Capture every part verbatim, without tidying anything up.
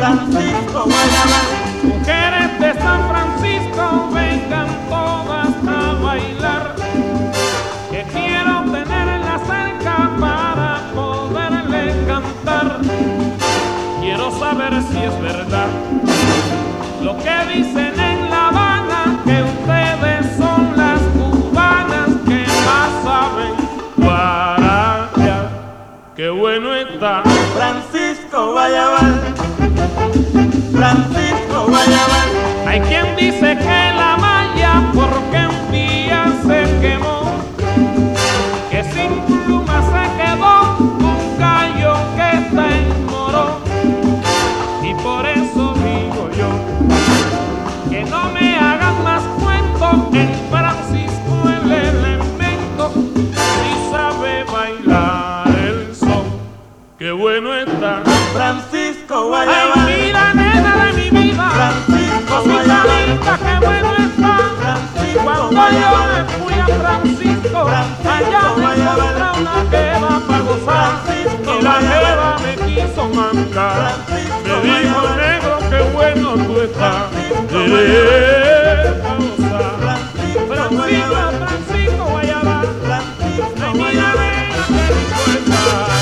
Francisco Guayabal. Mujeres de San Francisco, vengan todas a bailar, que quiero tenerla cerca para poderle cantar. Quiero saber si es verdad lo que dicen en La Habana, que ustedes son las cubanas que más saben guaracha. Qué bueno está Francisco Guayabal, Francisco Guayabal. Hay quien dice que la malla porque un día se quemó, que sin pluma se quedó un gallo que está en moro. Y por eso digo yo, que no me hagan más cuentos, en Francisco el elemento y sabe bailar el son. Qué bueno está Francisco Guayabal. Ay, mira, nena de mi vida, Francisco cosita Guayabal. linda, qué bueno está. Francisco Cuando yo Guayabal. me fui a Francisco, Francisco allá me Guayabal. encontré una jeva para gozar. Francisco Y la Guayabal. jeva me quiso mandar. Francisco Me dijo, Guayabal. negro, qué bueno tú estás. Francisco Eh, pa' gozar. Francisco Francisco, Guayabal. Francisco Guayabal. Francisco Ay, mira, Guayabal. nena, qué rico está.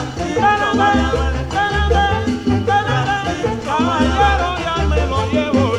Caballero, ya me lo llevo.